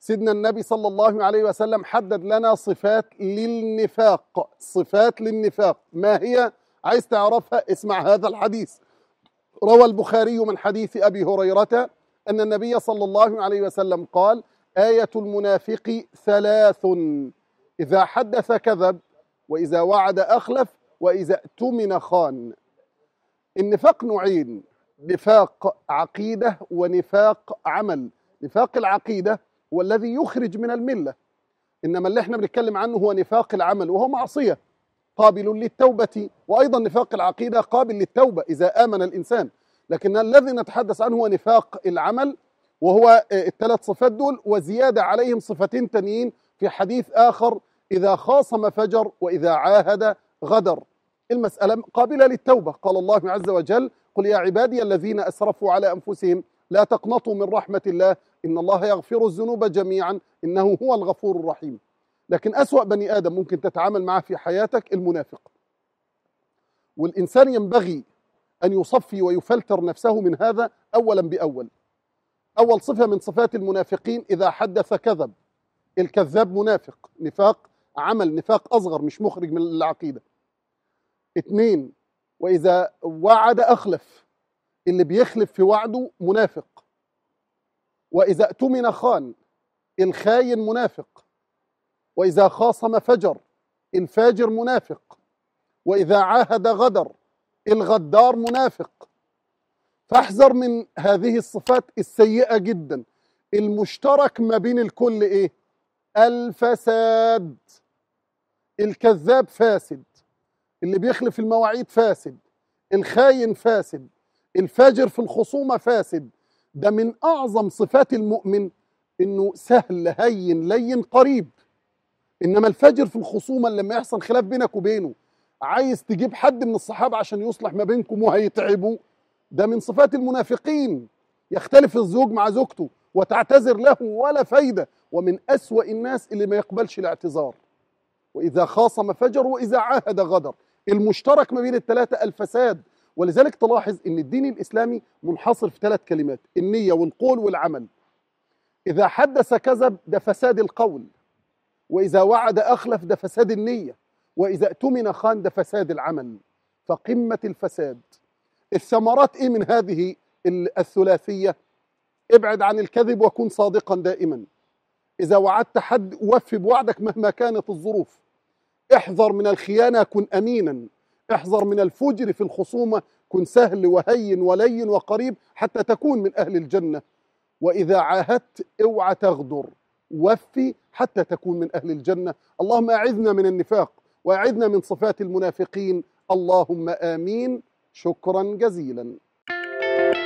سيدنا النبي صلى الله عليه وسلم حدد لنا صفات للنفاق. صفات للنفاق ما هي؟ عايز تعرفها؟ اسمع هذا الحديث. روى البخاري من حديث أبي هريرة أن النبي صلى الله عليه وسلم قال: آية المنافق ثلاث: إذا حدث كذب، وإذا وعد أخلف، وإذا اؤتمن خان. النفاق نوعين: نفاق عقيدة ونفاق عمل. نفاق العقيدة هو الذي يخرج من الملة، إنما اللي احنا بنتكلم عنه هو نفاق العمل، وهو معصية قابل للتوبة. وأيضا نفاق العقيدة قابل للتوبة إذا آمن الإنسان، لكن الذي نتحدث عنه هو نفاق العمل، وهو الثلاث صفات دول وزيادة عليهم صفتين تانيين في حديث آخر: إذا خاصم فجر، وإذا عاهد غدر. المسألة قابلة للتوبة. قال الله عز وجل: قل يا عبادي الذين أسرفوا على أنفسهم لا تقنطوا من رحمة الله إن الله يغفر الذنوب جميعا إنه هو الغفور الرحيم. لكن أسوأ بني آدم ممكن تتعامل معه في حياتك المنافق. والإنسان ينبغي أن يصفي ويفلتر نفسه من هذا أولا بأول. أول صفة من صفات المنافقين: إذا حدث كذب. الكذاب منافق، نفاق عمل، نفاق أصغر مش مخرج من العقيدة. 2: وإذا وعد أخلف. اللي بيخلف في وعده منافق. وإذا اؤتمن خان. الخاين منافق. وإذا خاصم فجر. الفاجر منافق. وإذا عاهد غدر. الغدار منافق. فاحذر من هذه الصفات السيئة جدا. المشترك ما بين الكل إيه؟ الفساد. الكذاب فاسد، اللي بيخلف المواعيد فاسد، الخاين فاسد، الفاجر في الخصومة فاسد. ده من أعظم صفات المؤمن، إنه سهل هين لين قريب. إنما الفاجر في الخصومة لما يحصل خلاف بينك وبينه، عايز تجيب حد من الصحابة عشان يصلح ما بينكم وهيتعبوا، ده من صفات المنافقين. يختلف الزوج مع زوجته وتعتذر له ولا فايدة، ومن أسوأ الناس اللي ما يقبلش الاعتذار. وإذا خاصم فجر، وإذا عاهد غدر. المشترك ما بين الثلاثة الفساد. ولذلك تلاحظ إن الدين الإسلامي منحصر في 3 كلمات: النية والقول والعمل. إذا حدث كذب، ده فساد القول. وإذا وعد أخلف، ده فساد النية. وإذا اؤتمن خان، ده فساد العمل. فقمة الفساد. الثمرات إيه من هذه الثلاثية؟ ابعد عن الكذب وكن صادقا دائما. إذا وعدت حد وفي بوعدك مهما كانت الظروف. احذر من الخيانة، كن أمينا. احذر من الفجر في الخصومة، كن سهل وهين ولين وقريب حتى تكون من أهل الجنة. وإذا عاهدت اوعى تغدر، وفي حتى تكون من أهل الجنة. اللهم أعذنا من النفاق وأعذنا من صفات المنافقين، اللهم آمين. شكرا جزيلا.